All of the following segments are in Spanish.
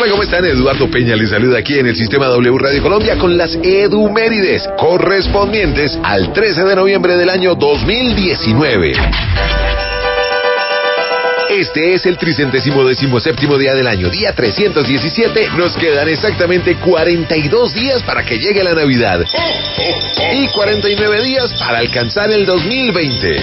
Hola, ¿cómo están? Eduardo Peña les saluda aquí en el Sistema W Radio Colombia con las Edumérides correspondientes al 13 de noviembre del año 2019. Este es el 317º día del año, día 317. Nos quedan exactamente 42 días para que llegue la Navidad y 49 días para alcanzar el 2020.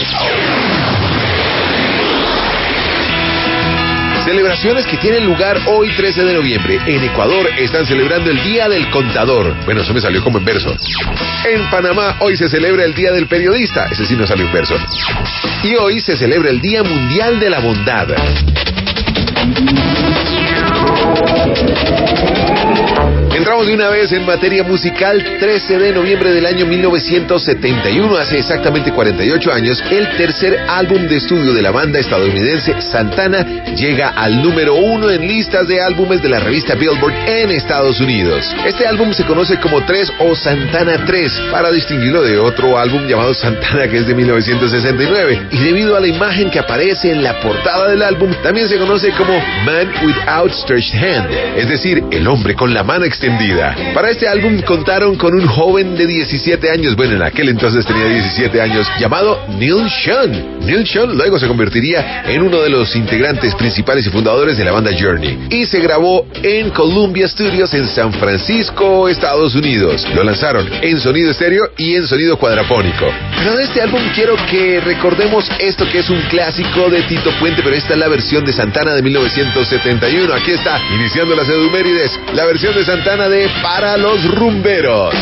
Celebraciones que tienen lugar hoy 13 de noviembre. En Ecuador están celebrando el Día del Contador. Bueno, eso me salió como en verso. En Panamá hoy se celebra el Día del Periodista. Ese sí no salió en verso. Y hoy se celebra el Día Mundial de la Bondad. Entramos de una vez en materia musical. 13 de noviembre del año 1971, hace exactamente 48 años, el tercer álbum de estudio de la banda estadounidense Santana llega al número 1 en listas de álbumes de la revista Billboard en Estados Unidos. Este álbum se conoce como 3 o Santana 3, para distinguirlo de otro álbum llamado Santana, que es de 1969, y debido a la imagen que aparece en la portada del álbum, también se conoce como Man with Outstretched Hand, es decir, el hombre con la mano extendida. Para este álbum contaron con un joven de 17 años, bueno, en aquel entonces tenía 17 años, llamado Neil Schon. Neil Schon luego se convertiría en uno de los integrantes principales y fundadores de la banda Journey, y se grabó en Columbia Studios en San Francisco, Estados Unidos. Lo lanzaron en sonido estéreo y en sonido cuadrafónico. Pero de este álbum quiero que recordemos esto, que es un clásico de Tito Puente, pero esta es la versión de Santana de 1971. Aquí está, iniciando las Edumérides, la versión de Santana de Para los Rumberos.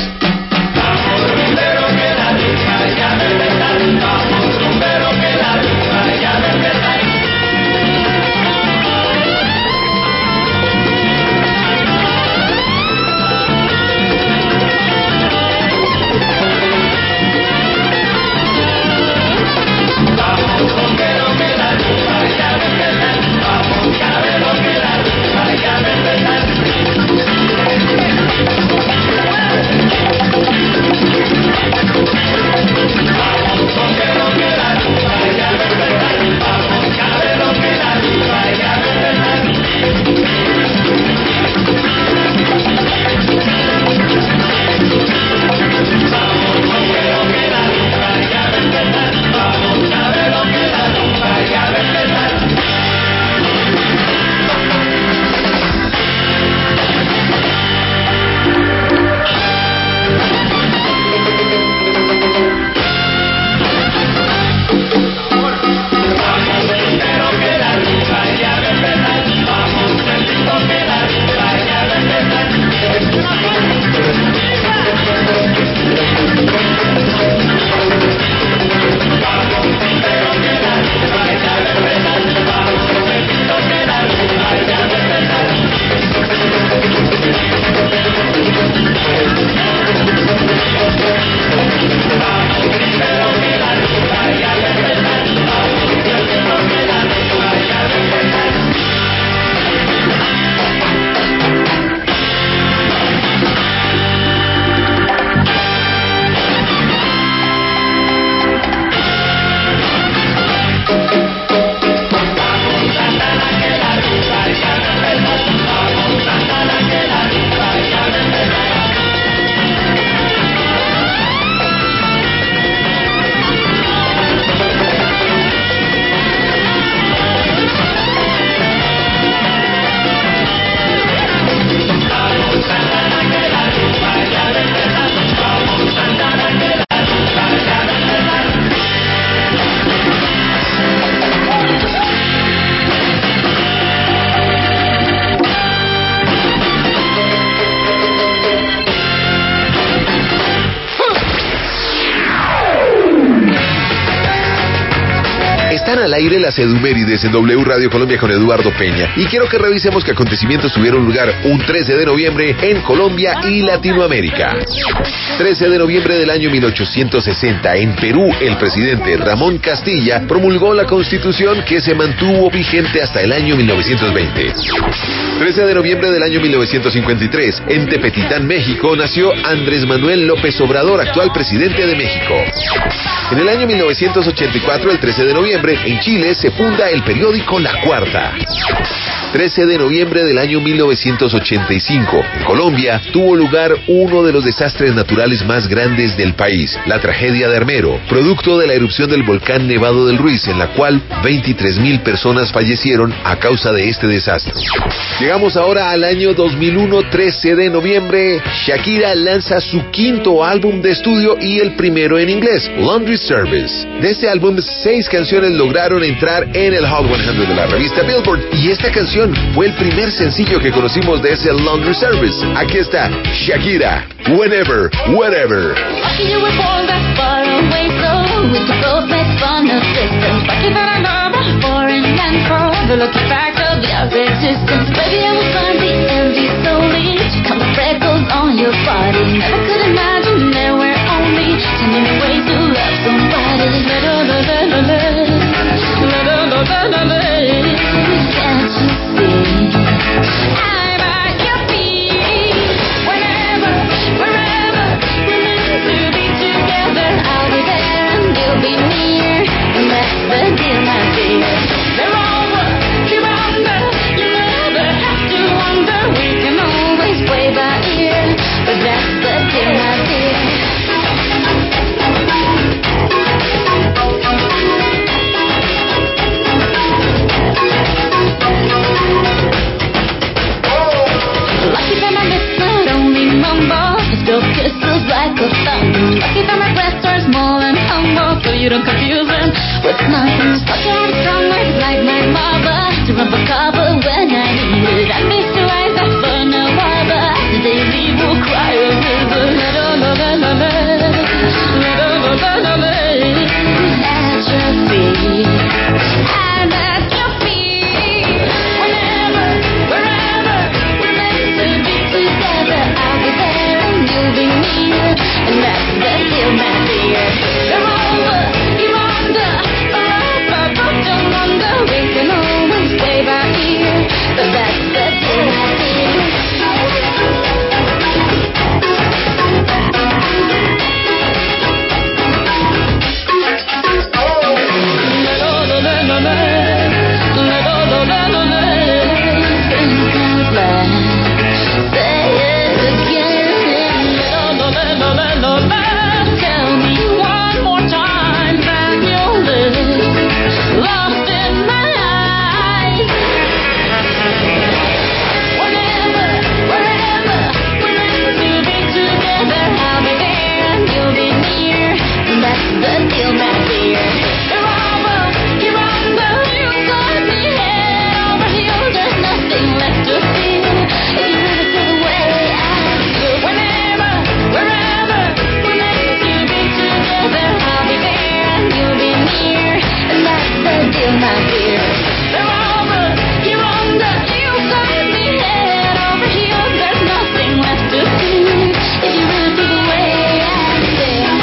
Al aire las Edumérides en W Radio Colombia con Eduardo Peña, y quiero que revisemos qué acontecimientos tuvieron lugar un 13 de noviembre en Colombia y Latinoamérica. 13 de noviembre del año 1860, en Perú, el presidente Ramón Castilla promulgó la Constitución, que se mantuvo vigente hasta el año 1920. 13 de noviembre del año 1953, en Tepetitán, México, nació Andrés Manuel López Obrador, actual presidente de México. En el año 1984, el 13 de noviembre, en Chile, se funda el periódico La Cuarta. 13 de noviembre del año 1985. En Colombia tuvo lugar uno de los desastres naturales más grandes del país, la tragedia de Armero, producto de la erupción del volcán Nevado del Ruiz, en la cual 23,000 personas fallecieron a causa de este desastre. Llegamos ahora al año 2001, 13 de noviembre. Shakira lanza su quinto álbum de estudio y el primero en inglés, Laundry Service. De este álbum, 6 canciones lograron entrar en el Hot 100 de la revista Billboard, y esta canción fue el primer sencillo que conocimos de ese Laundry Service. Aquí está Shakira, Whenever, Whatever. On your body, never could imagine there were only 10 million ways to love somebody. Can't you see? I'm at your feet. Whenever, wherever, we're meant to be together. I'll be there and you'll be near, and that's the deal, my dear. They're over, you're under. You never have to wonder. We can always play by ear, but that's the deal, my dear. Lucky that my lips not only mumble, but still kisses like a thumb. Lucky that my breasts are small and humble, so you don't confuse them with nonsense. Lucky I have strong words like my mother to run for cover when I need it. I face to eyes that fun no other. The day leave will cry a river. At your feet, I'm at your feet. Whenever, wherever, we're meant to be together. I'll be there and you'll be near, and that's the deal, my dear. They're over, you're under, but don't wonder. We can always play by ear, but that's the deal, my dear. Tell me one more time that you'll live lost in my eyes. Whenever, wherever, we're meant to be together. I'll be there and you'll be near, and that's the deal, my dear. You're over, you're under, you got me head over heels. There's nothing left to feel if you really feel the way I feel. Whenever, wherever, we're meant to be together. I'll be there and you'll be near, and that's the deal, my dear. They're over, you're under, you got me head over heels. There's nothing left to feel if you really feel the way I feel.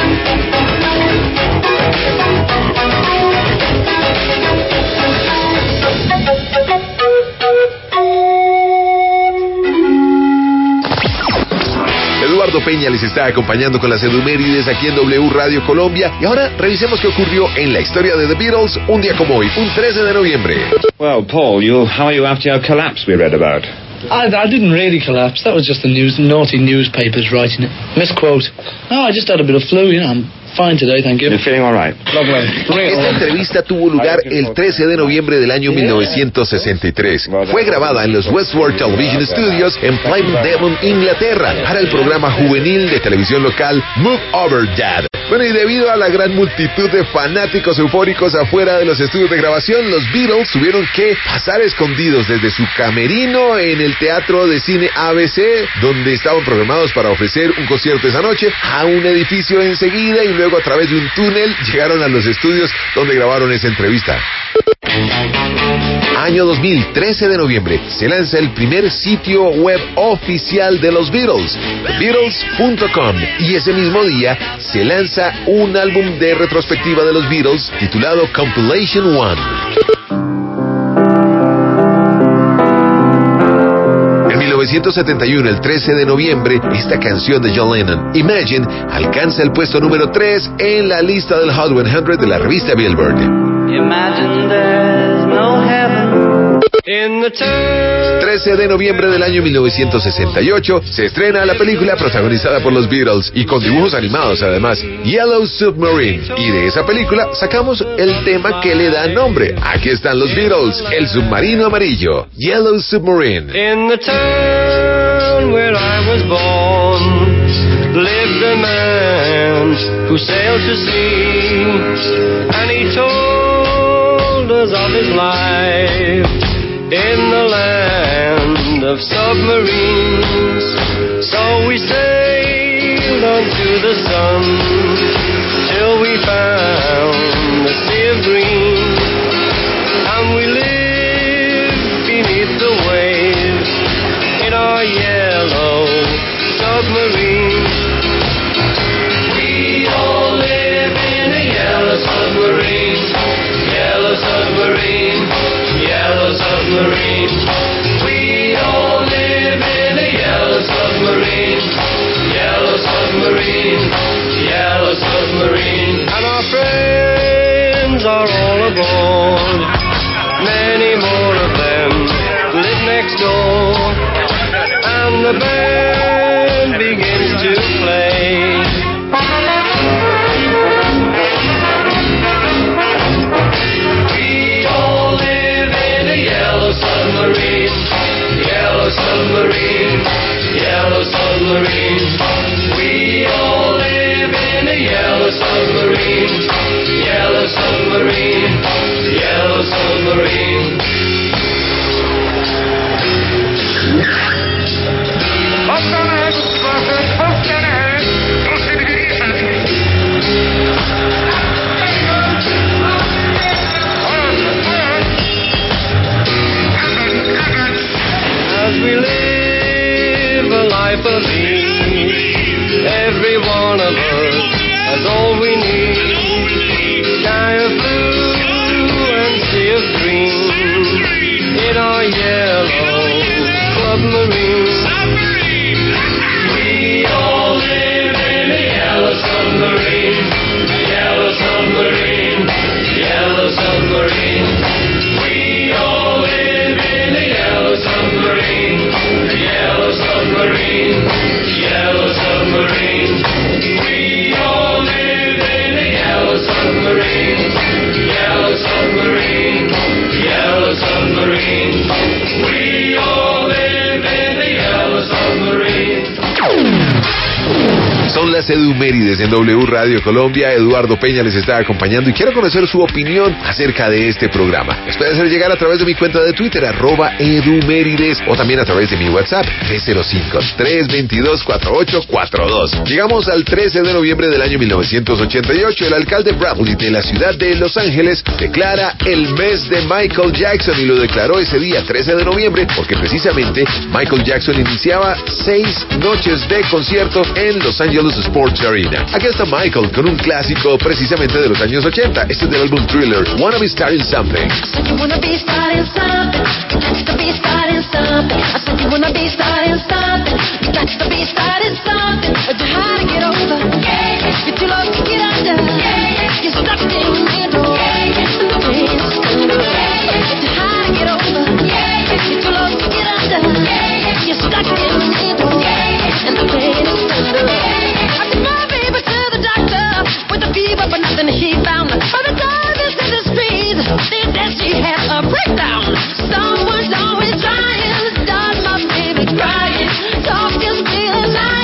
Eduardo Peña les está acompañando con las Edumérides aquí en W Radio Colombia. Y ahora revisemos qué ocurrió en la historia de The Beatles un día como hoy, un 13 de noviembre. Well, Paul, how are you after your collapse we read about? I didn't really collapse. That was just the naughty newspapers writing it. Misquote. No, I just had a bit of flu, I'm fine today, thank you. You're feeling all right? Esta entrevista tuvo lugar el 13 de noviembre del año 1963. Fue grabada en los Westward Television Studios en Plymouth, Devon, Inglaterra, para el programa juvenil de televisión local Move Over Dad. Bueno, y debido a la gran multitud de fanáticos eufóricos afuera de los estudios de grabación, los Beatles tuvieron que pasar escondidos desde su camerino en el Teatro de Cine ABC, donde estaban programados para ofrecer un concierto esa noche, a un edificio enseguida, y luego a través de un túnel llegaron a los estudios donde grabaron esa entrevista. Año 2000, 13 de noviembre, se lanza el primer sitio web oficial de los Beatles, Beatles.com, y ese mismo día se lanza un álbum de retrospectiva de los Beatles titulado Compilation One. En 1971, el 13 de noviembre, esta canción de John Lennon, Imagine, alcanza el puesto número 3 en la lista del Hot 100 de la revista Billboard. Imagine there's no heaven. 13 de noviembre del año 1968 se estrena la película protagonizada por los Beatles y con dibujos animados además, Yellow Submarine. Y de esa película sacamos el tema que le da nombre. Aquí están los Beatles, El submarino amarillo, Yellow Submarine. In the town where I was born lived a man who sailed to sea, and he told us of his life in the land of submarines. So we sailed onto the sun till we found the sea of green, and we lived beneath the waves in our yellow submarine. We all live in a yellow submarine, yellow submarine, yellow submarine. We all live in a yellow submarine, yellow submarine, yellow submarine. And our friends are all aboard, many more of them live next door, and the band begins to play. We all live in a yellow submarine, yellow submarine, yellow submarine. We all live in a yellow submarine, yellow submarine, yellow submarine. As we live a life of ease, every one of us has all we need. Sky of blue and sea of green in our yellow submarine. We all live in a yellow submarine, yellow submarine, yellow submarine. We all live in a yellow submarine, yellow submarine, yellow submarine. We all live in a yellow submarine, yellow submarine, yellow submarine. We all live in a yellow submarine. Son las Edumérides en W Radio Colombia. Eduardo Peña les está acompañando y quiero conocer su opinión acerca de este programa. Les puede hacer llegar a través de mi cuenta de Twitter, @Edumérides, o también a través de mi WhatsApp, 305-322-4842. Llegamos al 13 de noviembre del año 1988. El alcalde Bradley de la ciudad de Los Ángeles declara el mes de Michael Jackson y lo declaró ese día, 13 de noviembre, porque precisamente Michael Jackson iniciaba 6 noches de concierto en Los Angeles Sports Arena. Aquí está Michael con un clásico precisamente de los años 80. Este es del álbum Thriller, Wanna Be Starting Something. I said you wanna be starting something. You got to be starting something. I said you wanna be starting something. You got to be starting something. But you're hard to get over. You're too low to get under. You're stuck in the middle. And the pain is under. But you're hard to get over. You're too low to get under. You're stuck in the middle. And the pain is under. I took my baby to the doctor with a fever, but nothing he found. By the time this in the streets, they said she had a breakdown. Someone's always trying to start my baby crying. Talk is still alive.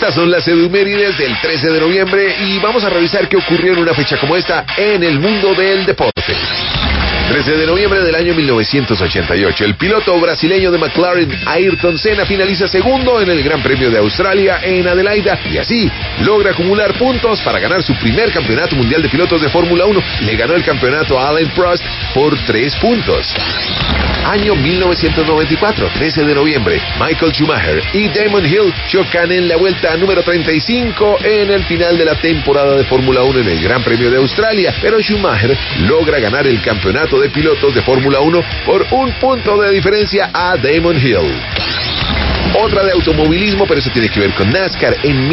Estas son las efemérides del 13 de noviembre y vamos a revisar qué ocurrió en una fecha como esta en el mundo del deporte. 13 de noviembre del año 1988, el piloto brasileño de McLaren, Ayrton Senna, finaliza segundo en el Gran Premio de Australia en Adelaida y así logra acumular puntos para ganar su primer campeonato mundial de pilotos de Fórmula 1. Le ganó el campeonato a Alain Prost por 3 puntos. Año 1994, 13 de noviembre, Michael Schumacher y Damon Hill chocan en la vuelta número 35 en el final de la temporada de Fórmula 1 en el Gran Premio de Australia, pero Schumacher logra ganar el campeonato de pilotos de Fórmula 1 por 1 punto de diferencia a Damon Hill. Otra de automovilismo, pero eso tiene que ver con NASCAR. En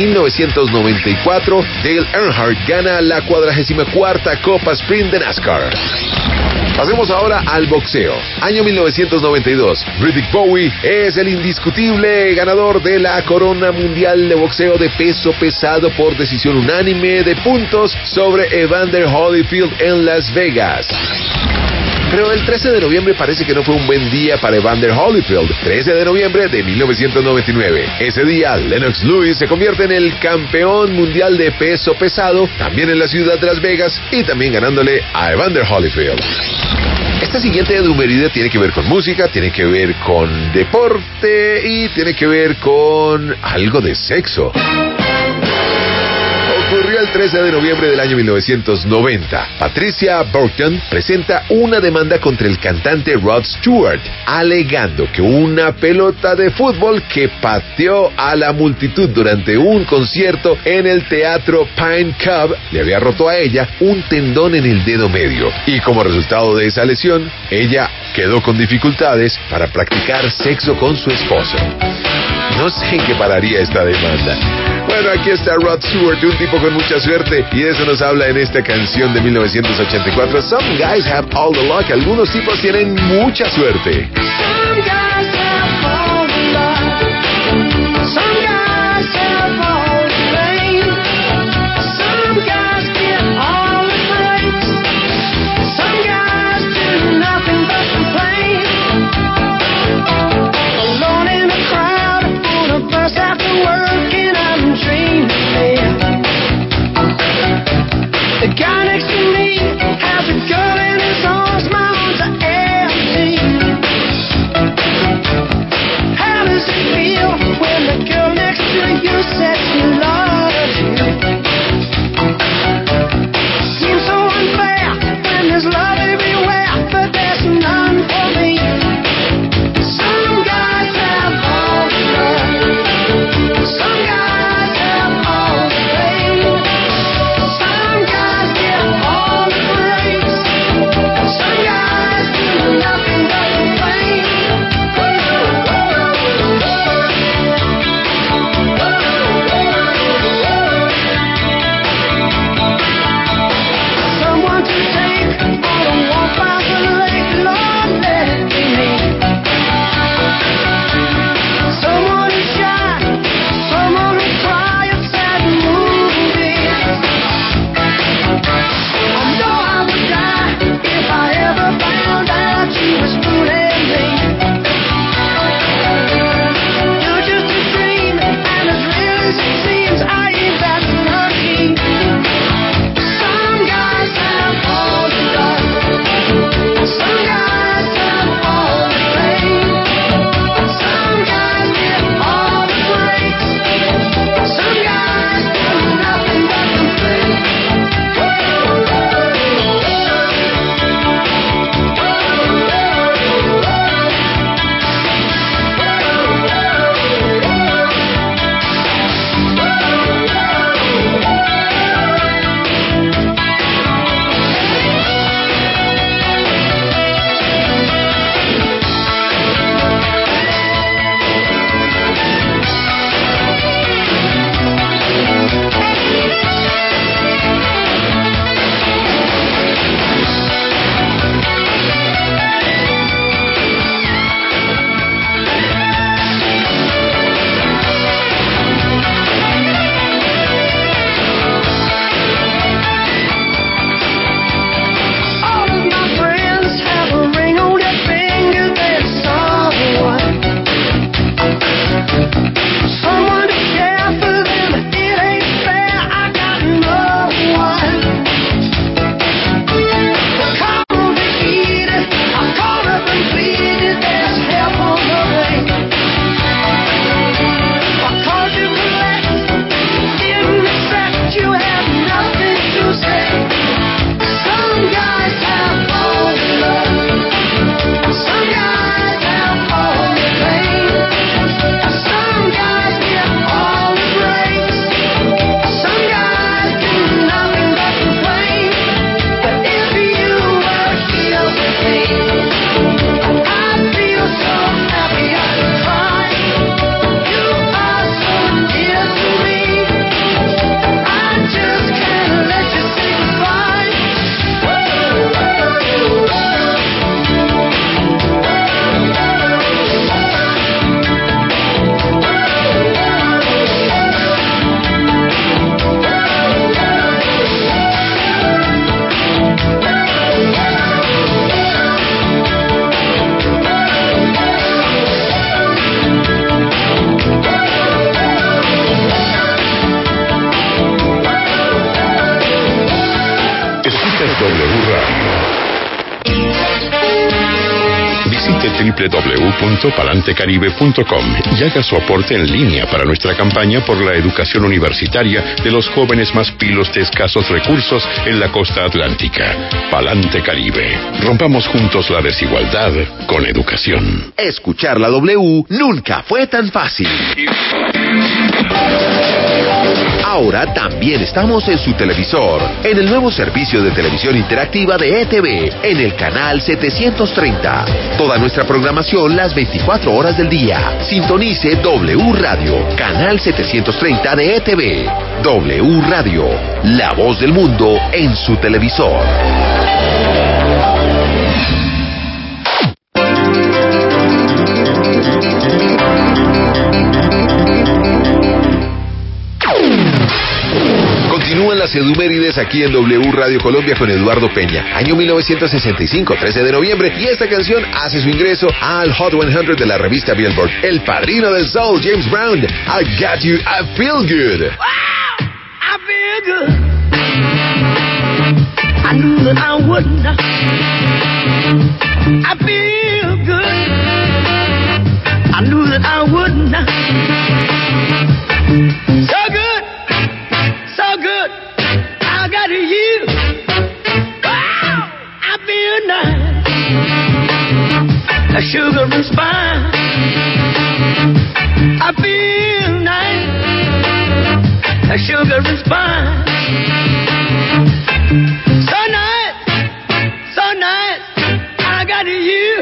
1994, Dale Earnhardt gana la 44ª Copa Sprint de NASCAR. Pasemos ahora al boxeo. Año 1992. Riddick Bowe es el indiscutible ganador de la corona mundial de boxeo de peso pesado por decisión unánime de puntos sobre Evander Holyfield en Las Vegas. Pero el 13 de noviembre parece que no fue un buen día para Evander Holyfield. 13 de noviembre de 1999. Ese día, Lennox Lewis se convierte en el campeón mundial de peso pesado, también en la ciudad de Las Vegas y también ganándole a Evander Holyfield. Esta siguiente efeméride tiene que ver con música, tiene que ver con deporte y tiene que ver con algo de sexo. Ocurrió el 13 de noviembre del año 1990. Patricia Burton presenta una demanda contra el cantante Rod Stewart, alegando que una pelota de fútbol que pateó a la multitud durante un concierto en el teatro Pine Cove le había roto a ella un tendón en el dedo medio. Y como resultado de esa lesión, ella quedó con dificultades para practicar sexo con su esposo. No sé en qué pararía esta demanda. Bueno, aquí está Rod Stewart, un tipo con mucha suerte, y de eso nos habla en esta canción de 1984. Some guys have all the luck. Algunos tipos tienen mucha suerte. Some guys have all the luck. Some guys have all the fame. Some guys get all the praise. Some guys do nothing but complain. Alone in a crowd, on a bus after work, and I'm dreaming. The guy next to me has a girl in his arms, my arms are empty. How does it feel when the girl next to you says she loves you? Seems so unfair when there's love everywhere, but there's none for me. Some guys have all the love. Some guys have all the fame. Some guys get all www.palantecaribe.com y haga su aporte en línea para nuestra campaña por la educación universitaria de los jóvenes más pilos de escasos recursos en la costa atlántica. Palante Caribe. Rompamos juntos la desigualdad con educación. Escuchar la W nunca fue tan fácil. Ahora también estamos en su televisor, en el nuevo servicio de televisión interactiva de ETV, en el canal 730. Toda nuestra programación las 24 horas del día. Sintonice W Radio, canal 730 de ETV. W Radio, la voz del mundo en su televisor. Continúan las edumérides aquí en W Radio Colombia con Eduardo Peña. Año 1965, 13 de noviembre, y esta canción hace su ingreso al Hot 100 de la revista Billboard. El padrino del soul, James Brown, I Got You, I Feel Good. Wow, I feel good. I knew that I wouldn't. I feel good. I knew that I wouldn't. So good, so good. I got you. Wow, I feel nice. A sugar and spice. I feel nice. A sugar and spice. So nice, so nice. I got you.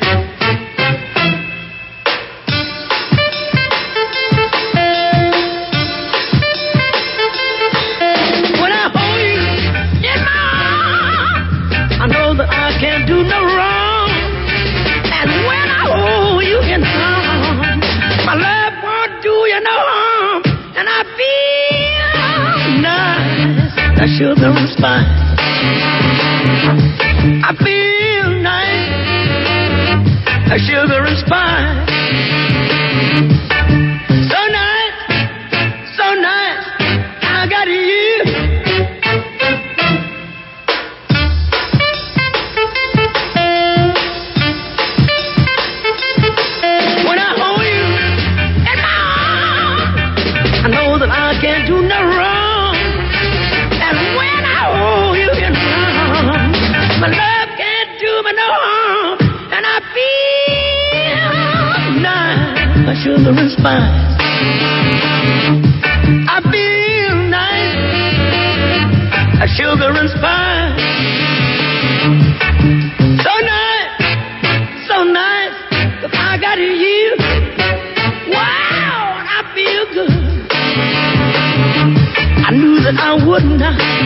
When I hold you in my arms, I know that I can't do no wrong. And when I hold you in my arms, my love won't do you no harm. And I feel nice, that sugar and spice. I feel nice, that sugar and spice. So nice, so nice, I got you. When I hold you in my arms, I know that I can't do no wrong. And when I hold you in my arms, my love can't do me no harm. And I feel nice, my sugar and spice. I feel nice, a sugar and spice. So nice, so nice, 'cause I got you. Wow, I feel good. I knew that I wouldn't.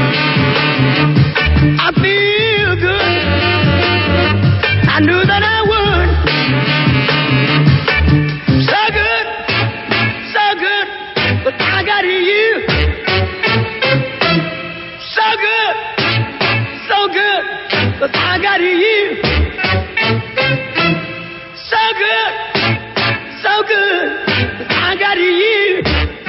I feel good. I knew that I would. So good, but I got you. So good, but I got you. So good, but I got you.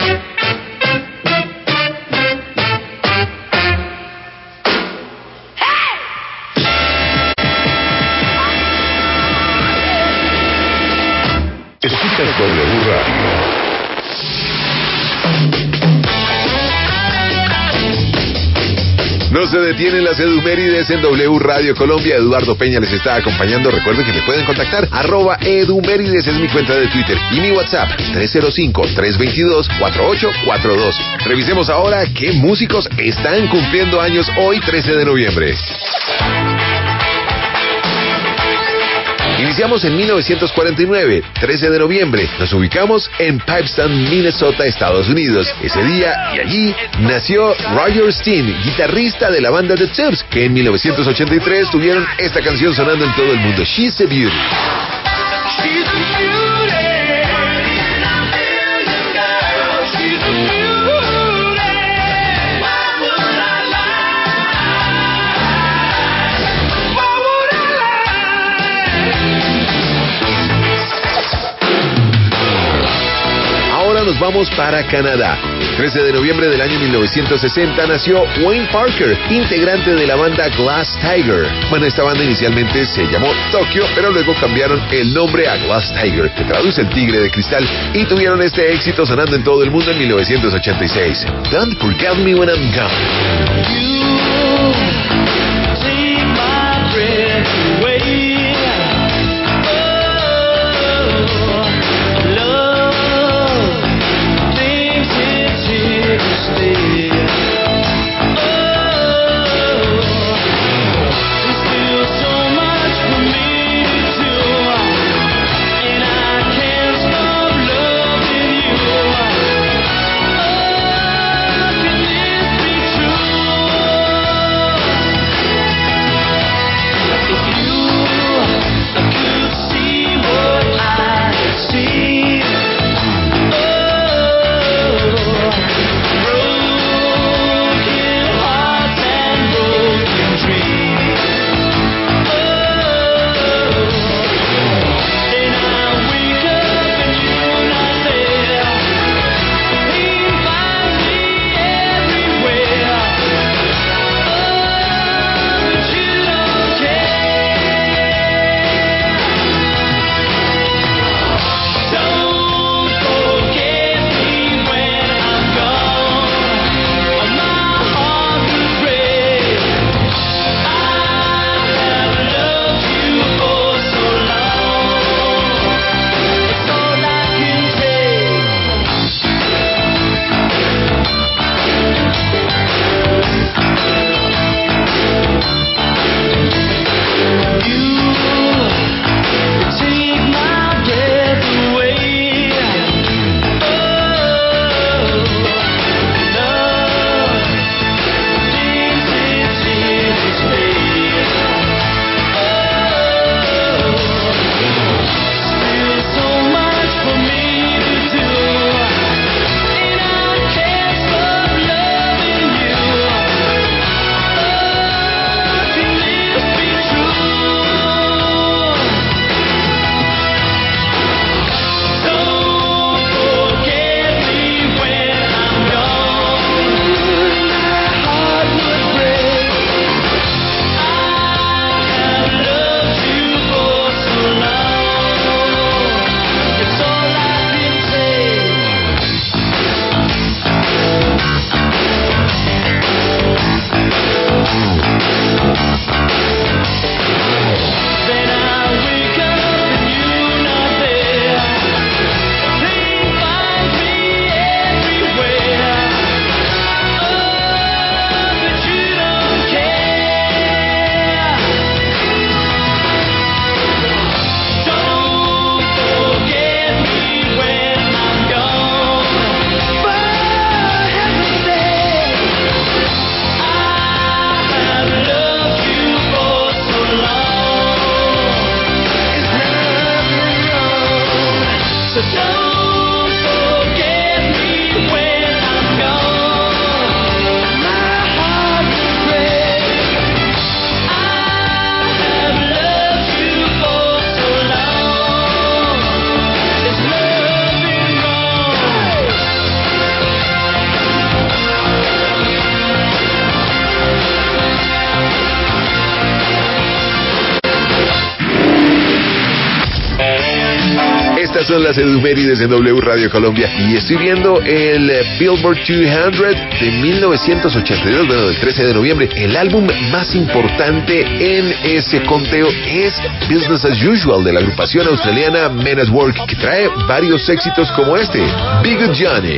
Escuchas W Radio. No se detienen las edumérides en W Radio Colombia. Eduardo Peña les está acompañando. Recuerden que me pueden contactar. @edumérides es mi cuenta de Twitter. Y mi WhatsApp, 305-322-4842. Revisemos ahora qué músicos están cumpliendo años hoy, 13 de noviembre. Iniciamos en 1949, 13 de noviembre. Nos ubicamos en Pipestone, Minnesota, Estados Unidos. Ese día y allí nació Roger Steen, guitarrista de la banda The Tubes, que en 1983 tuvieron esta canción sonando en todo el mundo, She's a Beauty. She's a beauty. She's a beauty. What would I like? What would I like? Ahora nos vamos para Canadá. El 13 de noviembre del año 1960 nació Wayne Parker, integrante de la banda Glass Tiger. Bueno, esta banda inicialmente se llamó Tokyo, pero luego cambiaron el nombre a Glass Tiger, que traduce el tigre de cristal, y tuvieron este éxito sonando en todo el mundo en 1986. Don't Forget Me When I'm Gone. Estas son las efemérides de W Radio Colombia y estoy viendo el Billboard 200 de 1982, bueno, del 13 de noviembre. El álbum más importante en ese conteo es Business as Usual, de la agrupación australiana Men at Work, que trae varios éxitos como este, Be Good Johnny.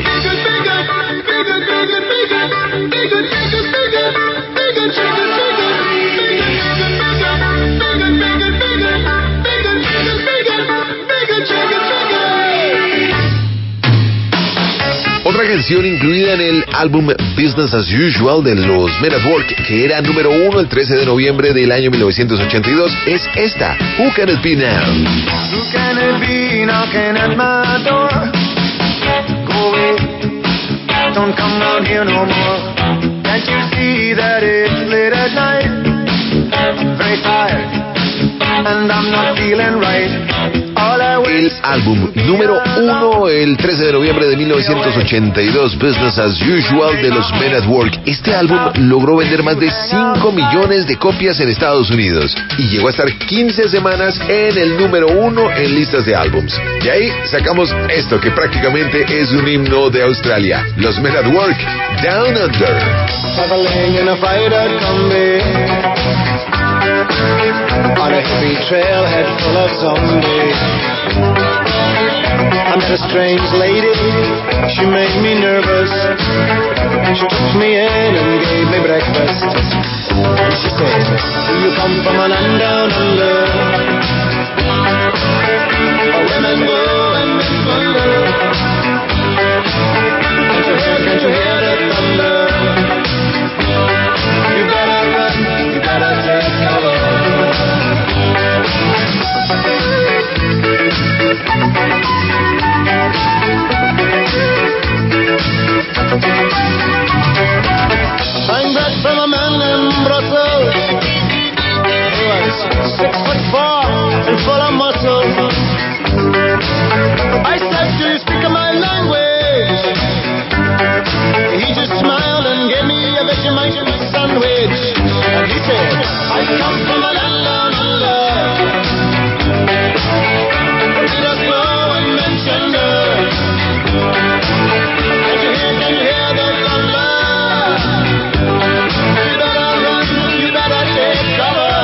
Otra canción incluida en el álbum Business as Usual de los Men at Work, que era número 1 el 13 de noviembre del año 1982, es esta, Who Can It Be Now? Who can it be knocking at my door? Go away, don't come round here no more. Can't you see that it's late at night? I'm very tired, and I'm not feeling right. El álbum número 1, el 13 de noviembre de 1982, Business as Usual de los Men at Work. Este álbum logró vender más de 5 millones de copias en Estados Unidos y llegó a estar 15 semanas en el número 1 en listas de álbums. Y ahí sacamos esto que prácticamente es un himno de Australia, los Men at Work, Down Under. Traveling in a freighter combi on a hippie trailhead full of zombies. I met a strange lady, she made me nervous. She took me in and gave me breakfast. And she said, do you come from a land down under? Where women go and men wonder. Can't you hear the thunder? You better run, you better take cover. I'm bred from a man in Brussels. He was 6'4" and full of muscle. I said, do you speak my language? He just smiled and gave me a Vegemite sandwich. And he said, I come from a land down under. Leaders blow and men gender. Can you hear the thunder? You better run, you better take cover.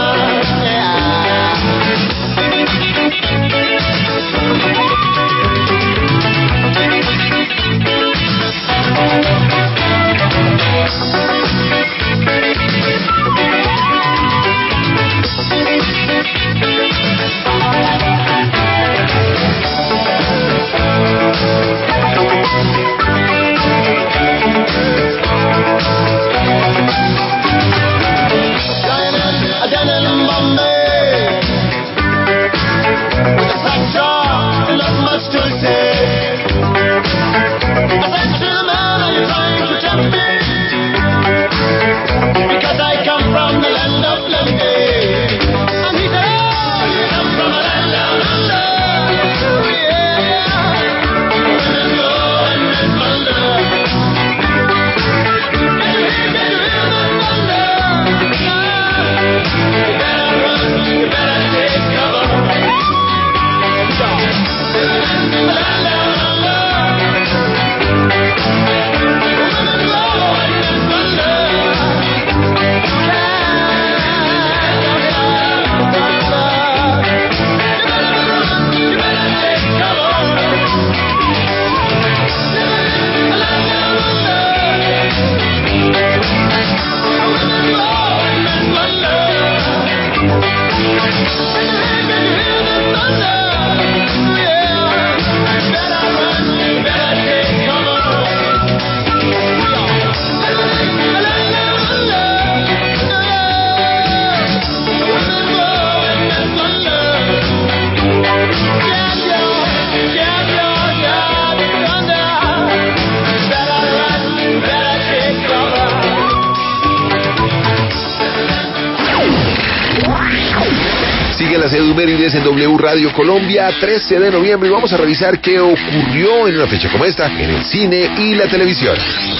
Las Edumérides en W Radio Colombia, 13 de noviembre, y vamos a revisar qué ocurrió en una fecha como esta en el cine y la televisión.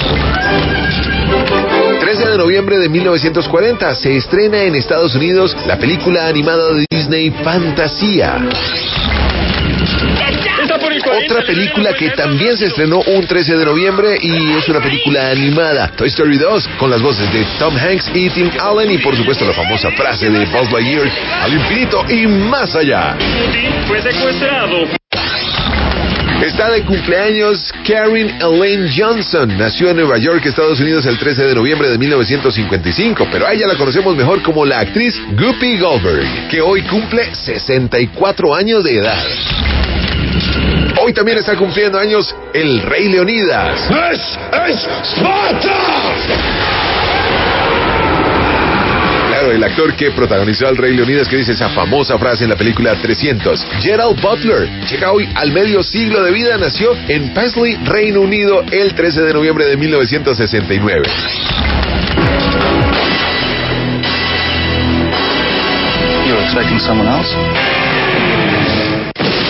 13 de noviembre de 1940 se estrena en Estados Unidos la película animada de Disney Fantasía. Otra película que también se estrenó un 13 de noviembre y es una película animada, Toy Story 2, con las voces de Tom Hanks y Tim Allen y por supuesto la famosa frase de Buzz Lightyear, al infinito y más allá. Fue secuestrado. Está de cumpleaños Karen Elaine Johnson. Nació en Nueva York, Estados Unidos, el 13 de noviembre de 1955, pero a ella la conocemos mejor como la actriz Whoopi Goldberg, que hoy cumple 64 años de edad. Hoy también está cumpliendo años el Rey Leonidas. ¡Es Esparta! Claro, el actor que protagonizó al Rey Leonidas, que dice esa famosa frase en la película 300. Gerald Butler llega hoy al medio siglo de vida. Nació en Paisley, Reino Unido, el 13 de noviembre de 1969. You were expecting someone else?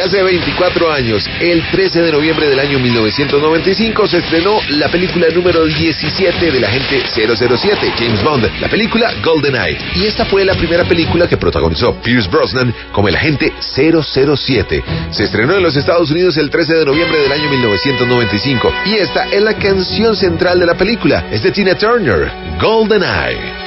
hace 24 años, el 13 de noviembre del año 1995, se estrenó la película número 17 del agente 007, James Bond, la película GoldenEye. Y esta fue la primera película que protagonizó Pierce Brosnan como el agente 007. Se estrenó en los Estados Unidos el 13 de noviembre del año 1995. Y esta es la canción central de la película. Es de Tina Turner, GoldenEye.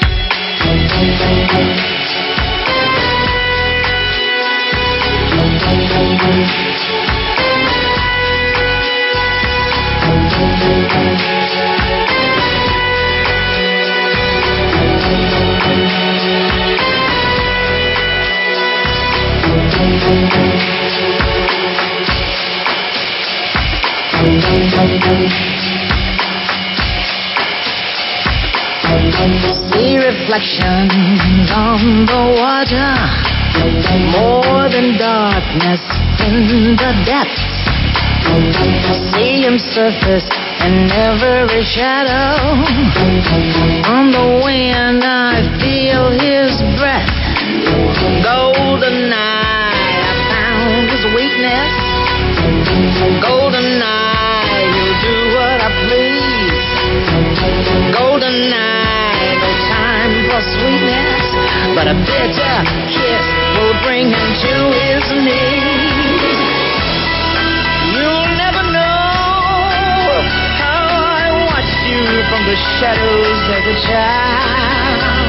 See reflections on the water, more than darkness in the depths. See him surface in every shadow. On the wind I feel his breath. Golden eye, I found his weakness. Golden eye, he'll do what I please. Golden eye, no time for sweetness, but a bitter kiss will bring him to his knees. You'll never know how I watched you from the shadows as a child.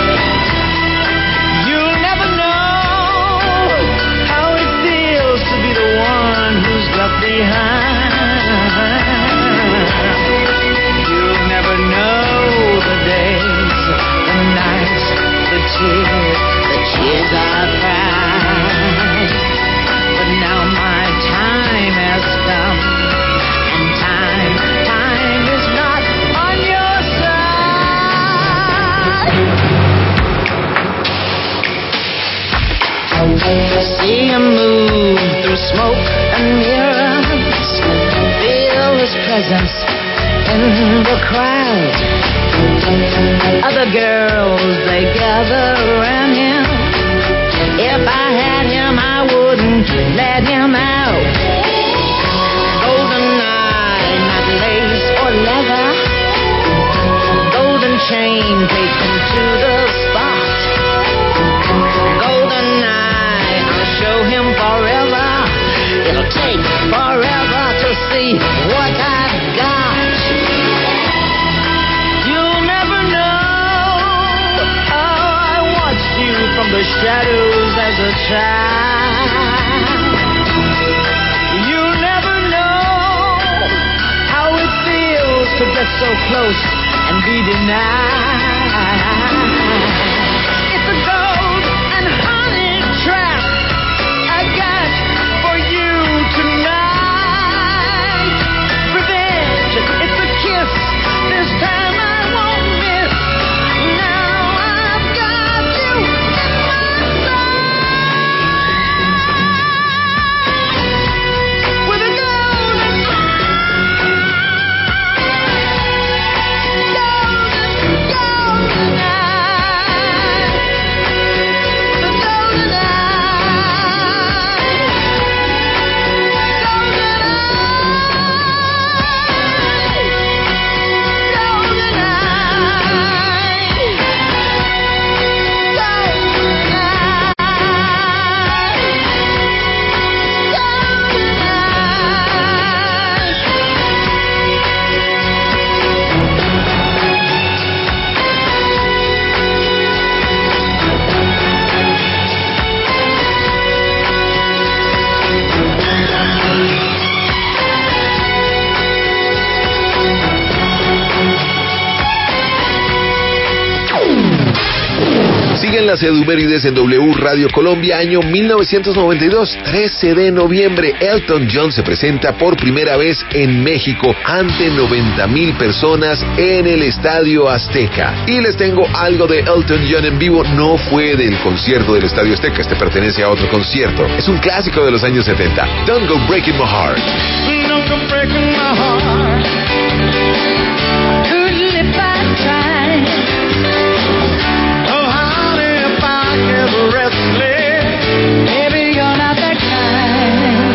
You'll never know how it feels to be the one who's left behind. You'll never know the days, the nights, the tears I've cried. But now my time has come, and time is not on your side. See him move through smoke and mirrors, feel his presence in the crowd. Other girls, they gather around him. If I had him, I wouldn't let him out. Golden eye, not lace or leather. Golden chain taken to the spot. Golden eye, I'll show him forever. It'll take forever to see what I've got. You'll never know how I watched you from the shadows as a child. You'll never know how it feels to get so close and be denied. It's a gold and honey trap I got for you tonight. Revenge, it's a kiss. This time I won't miss. Now I've got you in my sight. With a golden eye. Golden eye. The golden eye. Golden Siguen las Edumérides en W Radio Colombia, año 1992, 13 de noviembre. Elton John se presenta por primera vez en México ante 90,000 personas en el Estadio Azteca. Y les tengo algo de Elton John en vivo. No fue del concierto del Estadio Azteca, este pertenece a otro concierto. Es un clásico de los años 70. Don't Go Breaking My Heart. Don't go breaking my heart. Couldn't if I tried. Oh, honey, if I get restless, maybe you're not that kind.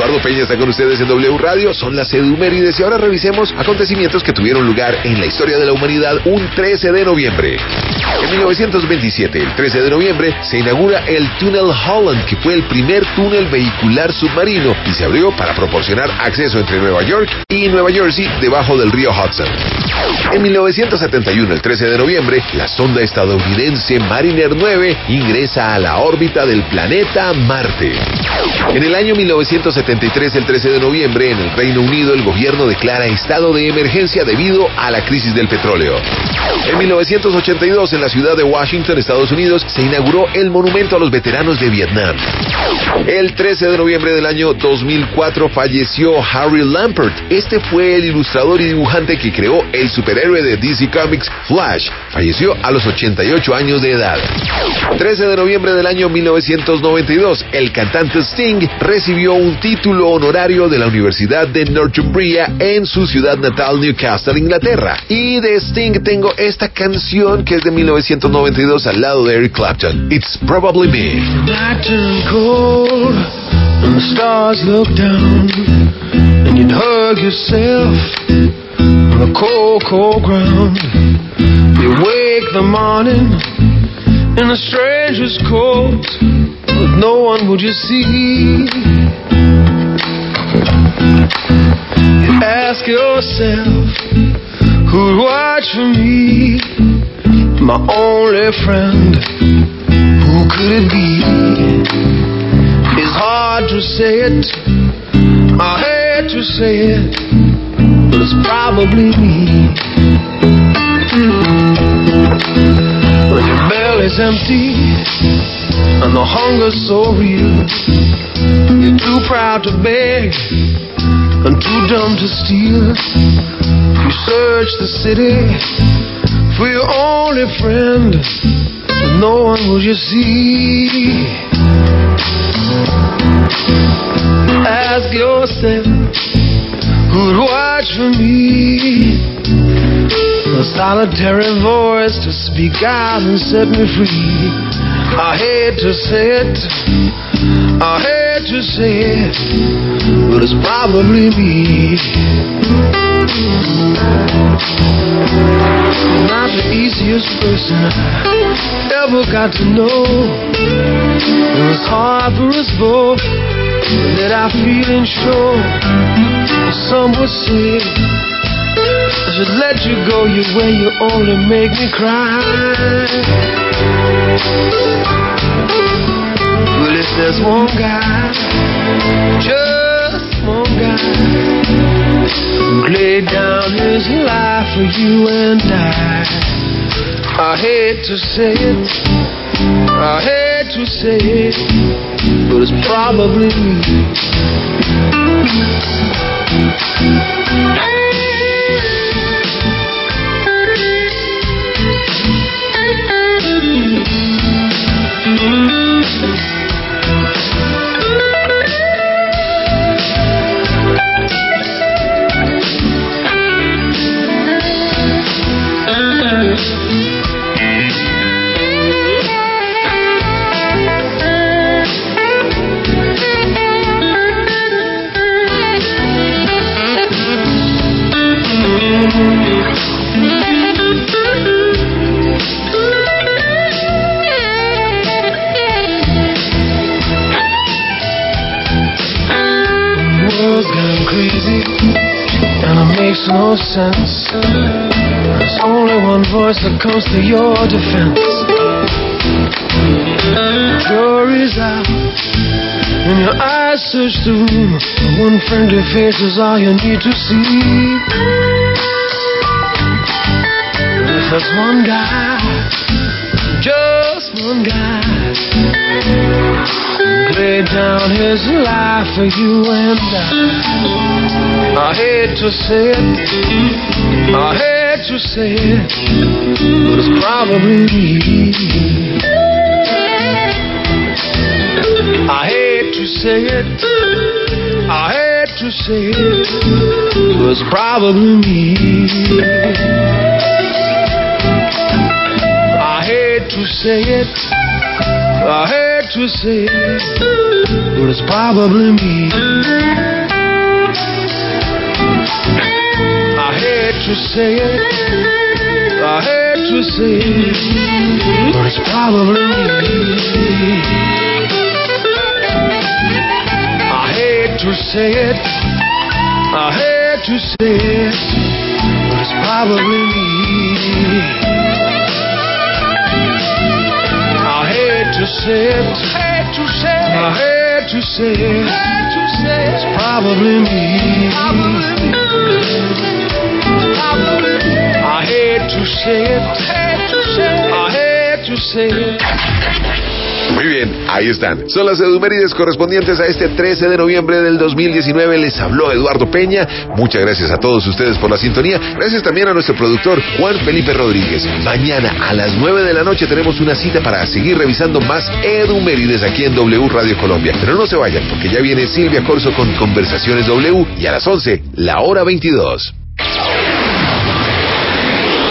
Eduardo Peña está con ustedes en W Radio, son las Edumérides y ahora revisemos acontecimientos que tuvieron lugar en la historia de la humanidad un 13 de noviembre. En 1927, el 13 de noviembre, se inaugura el Túnel Holland, que fue el primer túnel vehicular submarino y se abrió para proporcionar acceso entre Nueva York y Nueva Jersey debajo del río Hudson. En 1971, el 13 de noviembre, la sonda estadounidense Mariner 9 ingresa a la órbita del planeta Marte. En el año 1973, el 13 de noviembre, en el Reino Unido, el gobierno declara estado de emergencia debido a la crisis del petróleo. En 1982, en la ciudad de Washington, Estados Unidos, se inauguró el monumento a los veteranos de Vietnam. El 13 de noviembre del año 2004 falleció Harry Lampert. Este fue el ilustrador y dibujante que creó el superhéroe de DC Comics, Flash. Falleció a los 88 años de edad. 13 de noviembre del año 1992, el cantante Sting recibió un título honorario de la Universidad de Northumbria en su ciudad natal, Newcastle, Inglaterra. Y de Sting tengo esta canción que es de 1992 al lado de Eric Clapton, It's Probably Me. Night turned cold and the stars look down, and you'd hug yourself on the cold, cold ground. You wake the morning in a stranger's coat, with no one would you see. You ask yourself, who'd watch for me, my only friend? Who could it be? It's hard to say it, I hate to say it, but it's probably me. When your belly's empty and the hunger's so real, you're too proud to beg and too dumb to steal. You search the city for your only friend, but no one will you see. Ask yourself, who'd watch for me? A solitary voice to speak out and set me free. I hate to say it, I hate to say it, but it's probably me. Not the easiest person I ever got to know. It was hard for us both that I feel and show. Some would say I should let you go your way, you only make me cry. Well, if there's one guy, just one guy, who laid down his life for you and I hate to say it, I hate to say it, but it's probably me. Makes no sense. There's only one voice that comes to your defense. Jury's out and your eyes search the room. One friendly face is all you need to see. If there's one guy, just one guy, laid down his life for you and I hate to say it, I hate to say it, but it's probably me. I hate to say it, I hate to say it, but it's probably me. I hate to say it, I hate to say it, but it's probably me. I hate to say it, I hate to say it, but it's probably me. I hate to say it, I hate to say it, but it's probably me. I hate to say it, hate to say it, I hate to say it, hate to say it, it's probably me. I hate to say it, hate to say it, I hate to say it. Muy bien, ahí están. Son las edumérides correspondientes a este 13 de noviembre del 2019. Les habló Eduardo Peña. Muchas gracias a todos ustedes por la sintonía. Gracias también a nuestro productor Juan Felipe Rodríguez. Mañana a las 9 de la noche tenemos una cita para seguir revisando más edumérides aquí en W Radio Colombia. Pero no se vayan, porque ya viene Silvia Corso con Conversaciones W y a las 11, la hora 22.